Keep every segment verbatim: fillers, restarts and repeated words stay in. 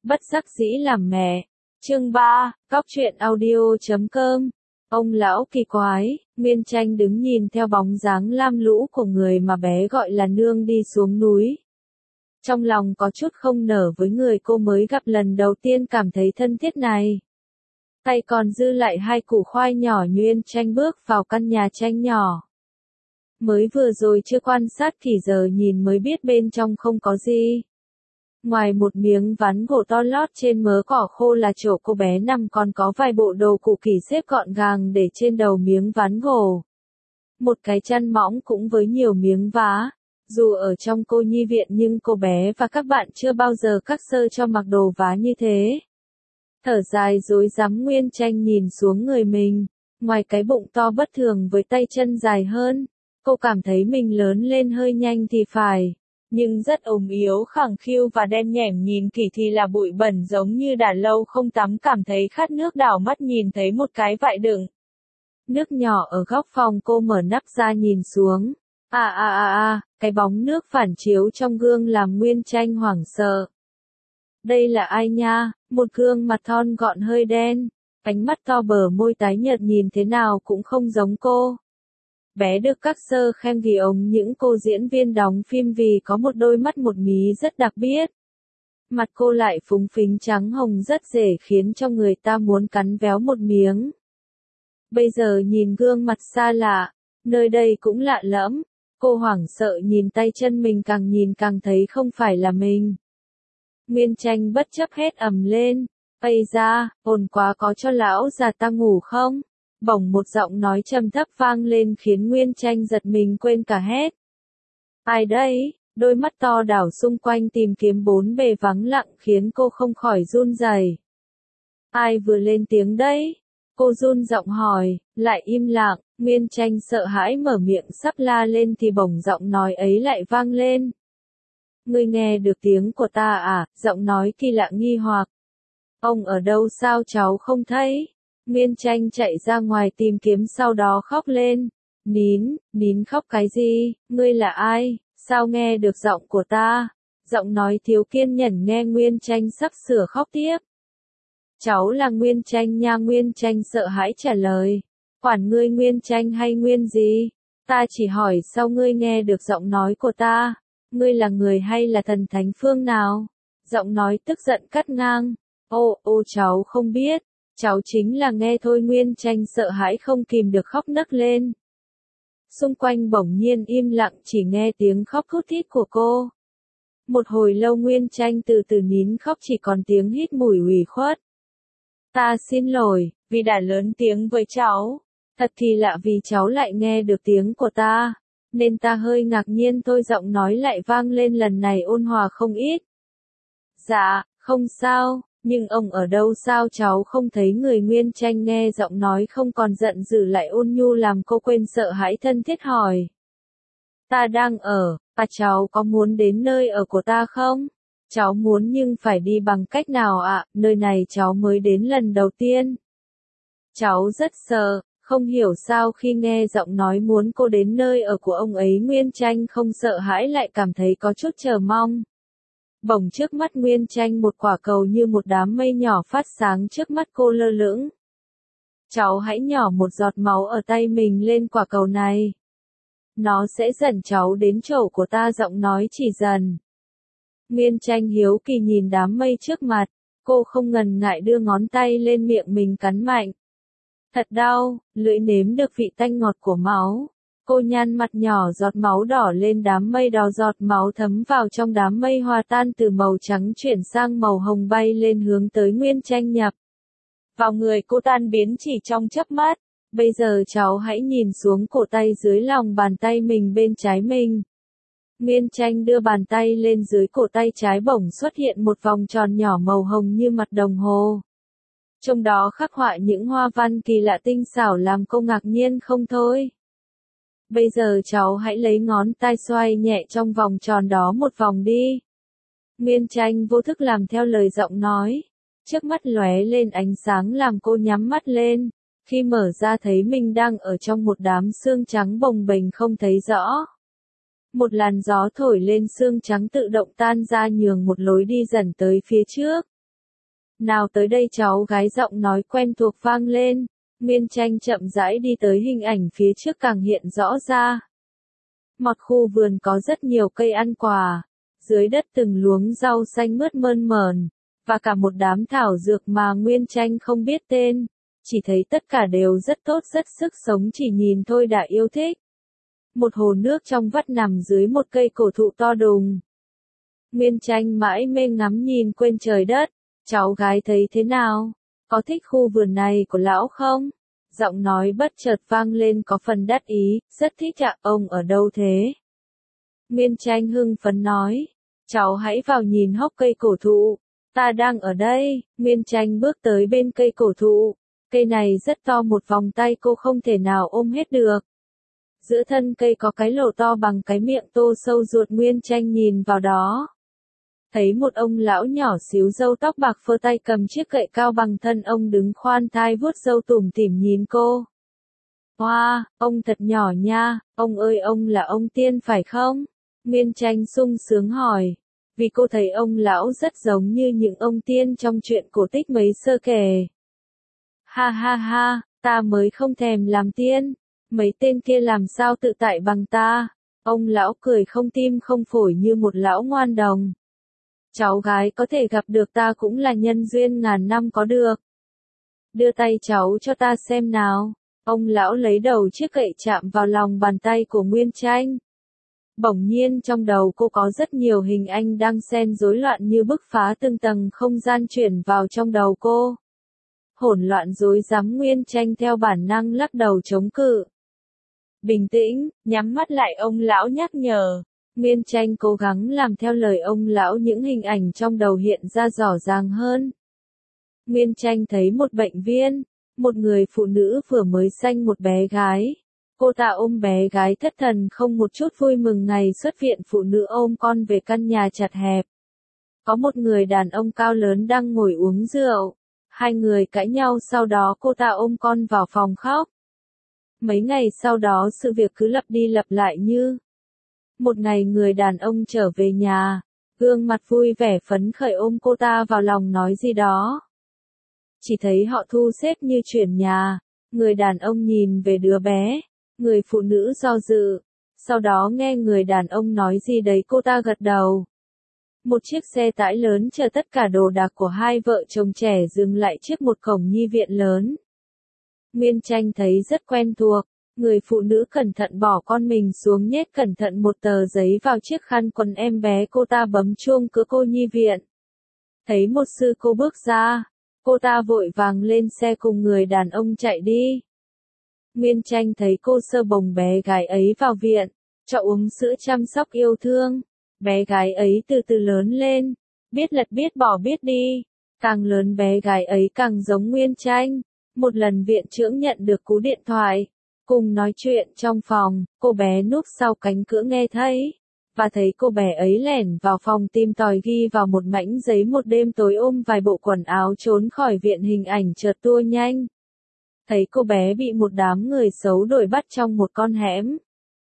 Bất đắc dĩ làm mẹ. Chương ba, cóc truyện audio chấm com. Ông lão kỳ quái, Nguyên Tranh đứng nhìn theo bóng dáng lam lũ của người mà bé gọi là nương đi xuống núi. Trong lòng có chút không nở với người cô mới gặp lần đầu tiên cảm thấy thân thiết này. Tay còn dư lại hai củ khoai nhỏ, Nguyên Tranh bước vào căn nhà tranh nhỏ. Mới vừa rồi chưa quan sát thì giờ nhìn mới biết bên trong không có gì. Ngoài một miếng ván gỗ to lót trên mớ cỏ khô là chỗ cô bé nằm, còn có vài bộ đồ cũ kỹ xếp gọn gàng để trên đầu miếng ván gỗ. Một cái chăn mỏng cũng với nhiều miếng vá. Dù ở trong cô nhi viện nhưng cô bé và các bạn chưa bao giờ cắt sơ cho mặc đồ vá như thế. Thở dài rối rắm, Nguyên Tranh nhìn xuống người mình. Ngoài cái bụng to bất thường với tay chân dài hơn, cô cảm thấy mình lớn lên hơi nhanh thì phải. Nhưng rất ốm yếu, khẳng khiu và đen nhẻm, nhìn kỹ thì là bụi bẩn, giống như đã lâu không tắm, cảm thấy khát nước, đảo mắt nhìn thấy một cái vại đựng nước nhỏ ở góc phòng, cô mở nắp ra nhìn xuống. À à à à, cái bóng nước phản chiếu trong gương làm Nguyên Tranh hoảng sợ. Đây là ai nha? Một gương mặt thon gọn hơi đen, ánh mắt to, bờ môi tái nhợt, nhìn thế nào cũng không giống cô. Bé được các sơ khen vì ống những cô diễn viên đóng phim vì có một đôi mắt một mí rất đặc biệt. Mặt cô lại phúng phính trắng hồng rất dễ khiến cho người ta muốn cắn véo một miếng. Bây giờ nhìn gương mặt xa lạ, nơi đây cũng lạ lẫm, cô hoảng sợ nhìn tay chân mình, càng nhìn càng thấy không phải là mình. Nguyên Tranh bất chấp hét ầm lên, ây da, ồn quá, có cho lão già ta ngủ không? Bỗng một giọng nói trầm thấp vang lên khiến Nguyên Tranh giật mình quên cả hét. Ai đấy? Đôi mắt to đảo xung quanh tìm kiếm bốn bề vắng lặng khiến cô không khỏi run rẩy. Ai vừa lên tiếng đấy? Cô run giọng hỏi, lại im lặng. Nguyên Tranh sợ hãi mở miệng sắp la lên thì bỗng giọng nói ấy lại vang lên. Ngươi nghe được tiếng của ta à? Giọng nói kỳ lạ nghi hoặc. Ông ở đâu, sao cháu không thấy? Nguyên Tranh chạy ra ngoài tìm kiếm, sau đó khóc lên. Nín, nín khóc cái gì? Ngươi là ai? Sao nghe được giọng của ta? Giọng nói thiếu kiên nhẫn nghe Nguyên Tranh sắp sửa khóc tiếp. Cháu là Nguyên Tranh nha. Nguyên Tranh sợ hãi trả lời. Quản ngươi Nguyên Tranh hay Nguyên gì? Ta chỉ hỏi sao ngươi nghe được giọng nói của ta? Ngươi là người hay là thần thánh phương nào? Giọng nói tức giận cắt ngang. Ô, ô cháu không biết. Cháu chính là nghe thôi. Nguyên Tranh sợ hãi không kìm được khóc nấc lên. Xung quanh bỗng nhiên im lặng, chỉ nghe tiếng khóc thút thít của cô. Một hồi lâu Nguyên Tranh từ từ nín khóc, chỉ còn tiếng hít mũi ủy khuất. Ta xin lỗi, vì đã lớn tiếng với cháu. Thật thì lạ vì cháu lại nghe được tiếng của ta, nên ta hơi ngạc nhiên thôi. Giọng nói lại vang lên, lần này ôn hòa không ít. Dạ, không sao. Nhưng ông ở đâu, sao cháu không thấy người? Nguyên Tranh nghe giọng nói không còn giận dữ lại ôn nhu làm cô quên sợ hãi, thân thiết hỏi. Ta đang ở, và cháu có muốn đến nơi ở của ta không? Cháu muốn, nhưng phải đi bằng cách nào ạ? À? Nơi này cháu mới đến lần đầu tiên. Cháu rất sợ, không hiểu sao khi nghe giọng nói muốn cô đến nơi ở của ông ấy, Nguyên Tranh không sợ hãi lại cảm thấy có chút chờ mong. Bỗng trước mắt Nguyên Tranh một quả cầu như một đám mây nhỏ phát sáng trước mắt cô lơ lửng. Cháu hãy nhỏ một giọt máu ở tay mình lên quả cầu này. Nó sẽ dẫn cháu đến chỗ của ta. Giọng nói chỉ dần. Nguyên Tranh hiếu kỳ nhìn đám mây trước mặt, cô không ngần ngại đưa ngón tay lên miệng mình cắn mạnh. Thật đau, lưỡi nếm được vị tanh ngọt của máu. Cô nhăn mặt nhỏ, giọt máu đỏ lên đám mây, đỏ giọt máu thấm vào trong đám mây, hòa tan từ màu trắng chuyển sang màu hồng, bay lên hướng tới Nguyên Tranh nhập vào người cô, tan biến chỉ trong chớp mắt. Bây giờ cháu hãy nhìn xuống cổ tay dưới lòng bàn tay mình bên trái mình. Nguyên Tranh đưa bàn tay lên, dưới cổ tay trái bỗng xuất hiện một vòng tròn nhỏ màu hồng như mặt đồng hồ. Trong đó khắc họa những hoa văn kỳ lạ tinh xảo làm cô ngạc nhiên không thôi. Bây giờ cháu hãy lấy ngón tay xoay nhẹ trong vòng tròn đó một vòng đi. Nguyên Tranh vô thức làm theo lời giọng nói. Trước mắt lóe lên ánh sáng làm cô nhắm mắt lên. Khi mở ra thấy mình đang ở trong một đám sương trắng bồng bềnh không thấy rõ. Một làn gió thổi lên, sương trắng tự động tan ra nhường một lối đi dần tới phía trước. Nào tới đây cháu gái giọng nói quen thuộc vang lên. Nguyên Tranh chậm rãi đi tới hình ảnh phía trước càng hiện rõ ra. Một khu vườn có rất nhiều cây ăn quả, dưới đất từng luống rau xanh mướt mơn mởn, và cả một đám thảo dược mà Nguyên Tranh không biết tên, chỉ thấy tất cả đều rất tốt rất sức sống chỉ nhìn thôi đã yêu thích. Một hồ nước trong vắt nằm dưới một cây cổ thụ to đùng. Nguyên Tranh mãi mê ngắm nhìn quên trời đất, cháu gái thấy thế nào? Có thích khu vườn này của lão không? Giọng nói bất chợt vang lên có phần đắc ý, rất thích ạ, ông ở đâu thế? Nguyên Tranh hưng phấn nói, cháu hãy vào nhìn hốc cây cổ thụ, ta đang ở đây. Nguyên Tranh bước tới bên cây cổ thụ, cây này rất to một vòng tay cô không thể nào ôm hết được. Giữa thân cây có cái lỗ to bằng cái miệng tô sâu ruột. Nguyên Tranh nhìn vào đó. Thấy một ông lão nhỏ xíu râu tóc bạc phơ tay cầm chiếc gậy cao bằng thân ông đứng khoan thai vuốt râu tủm tỉm nhìn cô. Wow, ông thật nhỏ nha, ông ơi ông là ông Tiên phải không? Nguyên Tranh sung sướng hỏi, vì cô thấy ông lão rất giống như những ông tiên trong truyện cổ tích mấy xưa kể. Ha ha ha, ta mới không thèm làm tiên, mấy tên kia làm sao tự tại bằng ta. Ông lão cười không tim không phổi như một lão ngoan đồng. Cháu gái có thể gặp được ta cũng là nhân duyên ngàn năm có được. Đưa tay cháu cho ta xem nào. Ông lão lấy đầu chiếc gậy chạm vào lòng bàn tay của Nguyên Tranh. Bỗng nhiên trong đầu cô có rất nhiều hình ảnh đang xen rối loạn như bức phá từng tầng không gian chuyển vào trong đầu cô. Hỗn loạn rối rắm. Nguyên Tranh theo bản năng lắc đầu chống cự. Bình tĩnh, nhắm mắt lại, ông lão nhắc nhở. Nguyên Tranh cố gắng làm theo lời ông lão, những hình ảnh trong đầu hiện ra rõ ràng hơn. Nguyên Tranh thấy một bệnh viên, một người phụ nữ vừa mới sanh một bé gái. Cô ta ôm bé gái thất thần không một chút vui mừng. Ngày xuất viện phụ nữ ôm con về căn nhà chật hẹp. Có một người đàn ông cao lớn đang ngồi uống rượu. Hai người cãi nhau, sau đó cô ta ôm con vào phòng khóc. Mấy ngày sau đó sự việc cứ lặp đi lặp lại như. Một ngày người đàn ông trở về nhà, gương mặt vui vẻ phấn khởi ôm cô ta vào lòng nói gì đó. Chỉ thấy họ thu xếp như chuyển nhà, người đàn ông nhìn về đứa bé, người phụ nữ do dự, sau đó nghe người đàn ông nói gì đấy cô ta gật đầu. Một chiếc xe tải lớn chở tất cả đồ đạc của hai vợ chồng trẻ dừng lại trước một cổng nhi viện lớn. Nguyên Tranh thấy rất quen thuộc. Người phụ nữ cẩn thận bỏ con mình xuống, nhét cẩn thận một tờ giấy vào chiếc khăn quần em bé. Cô ta bấm chuông cửa cô nhi viện. Thấy một sư cô bước ra, cô ta vội vàng lên xe cùng người đàn ông chạy đi. Nguyên Tranh thấy cô sơ bồng bé gái ấy vào viện, cho uống sữa chăm sóc yêu thương. Bé gái ấy từ từ lớn lên, biết lật biết bỏ biết đi. Càng lớn bé gái ấy càng giống Nguyên Tranh. Một lần viện trưởng nhận được cú điện thoại. Cùng nói chuyện trong phòng, cô bé núp sau cánh cửa nghe thấy, và thấy cô bé ấy lẻn vào phòng tìm tòi ghi vào một mảnh giấy một đêm tối ôm vài bộ quần áo trốn khỏi viện. Hình ảnh chợt tua nhanh. Thấy cô bé bị một đám người xấu đuổi bắt trong một con hẻm.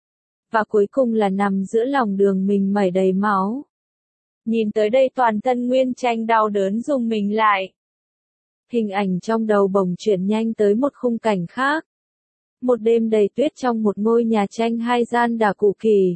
Và cuối cùng là nằm giữa lòng đường mình mẩy đầy máu. Nhìn tới đây toàn thân Nguyên Tranh đau đớn rùng mình lại. Hình ảnh trong đầu bỗng chuyển nhanh tới một khung cảnh khác. Một đêm đầy tuyết trong một ngôi nhà tranh hai gian đả cũ kỷ.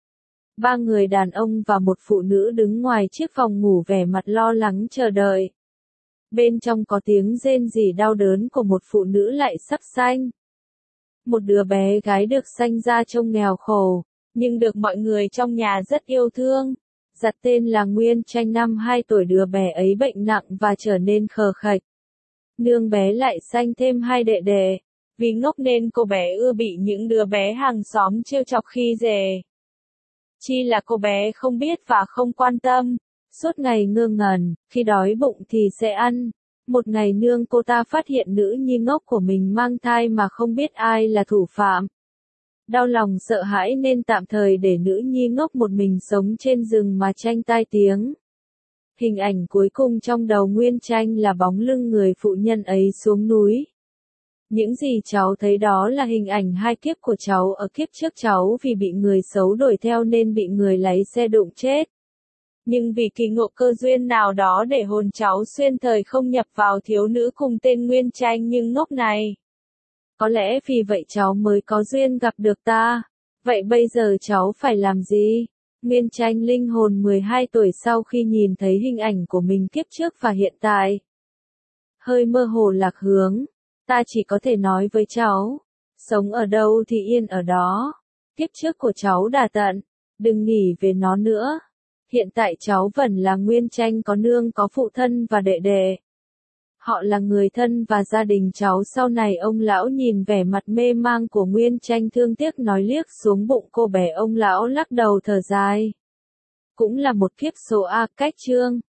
Ba người đàn ông và một phụ nữ đứng ngoài chiếc phòng ngủ vẻ mặt lo lắng chờ đợi. Bên trong có tiếng rên rỉ đau đớn của một phụ nữ lại sắp sanh. Một đứa bé gái được sanh ra trông nghèo khổ, nhưng được mọi người trong nhà rất yêu thương. Giặt tên là Nguyên Tranh, năm hai tuổi. Đứa bé ấy bệnh nặng và trở nên khờ khạch. Nương bé lại sanh thêm hai đệ đệ. Vì ngốc nên cô bé ưa bị những đứa bé hàng xóm trêu chọc khi dè. Chi là cô bé không biết và không quan tâm, suốt ngày ngơ ngẩn, khi đói bụng thì sẽ ăn. Một ngày nương cô ta phát hiện nữ nhi ngốc của mình mang thai mà không biết ai là thủ phạm. Đau lòng sợ hãi nên tạm thời để nữ nhi ngốc một mình sống trên rừng mà Tranh tai tiếng. Hình ảnh cuối cùng trong đầu Nguyên Tranh là bóng lưng người phụ nhân ấy xuống núi. Những gì cháu thấy đó là hình ảnh hai kiếp của cháu. Ở kiếp trước cháu vì bị người xấu đuổi theo nên bị người lái xe đụng chết. Nhưng vì kỳ ngộ cơ duyên nào đó để hồn cháu xuyên thời không nhập vào thiếu nữ cùng tên Nguyên Tranh nhưng ngốc này. Có lẽ vì vậy cháu mới có duyên gặp được ta. Vậy bây giờ cháu phải làm gì? Nguyên Tranh linh hồn mười hai tuổi sau khi nhìn thấy hình ảnh của mình kiếp trước và hiện tại. Hơi mơ hồ lạc hướng. Ta chỉ có thể nói với cháu. Sống ở đâu thì yên ở đó. Kiếp trước của cháu đã tận. Đừng nghĩ về nó nữa. Hiện tại cháu vẫn là Nguyên Tranh có nương có phụ thân và đệ đệ. Họ là người thân và gia đình cháu sau này. Ông lão nhìn vẻ mặt mê mang của Nguyên Tranh thương tiếc nói liếc xuống bụng cô bé. Ông lão lắc đầu thở dài. Cũng là một kiếp số a cách chương.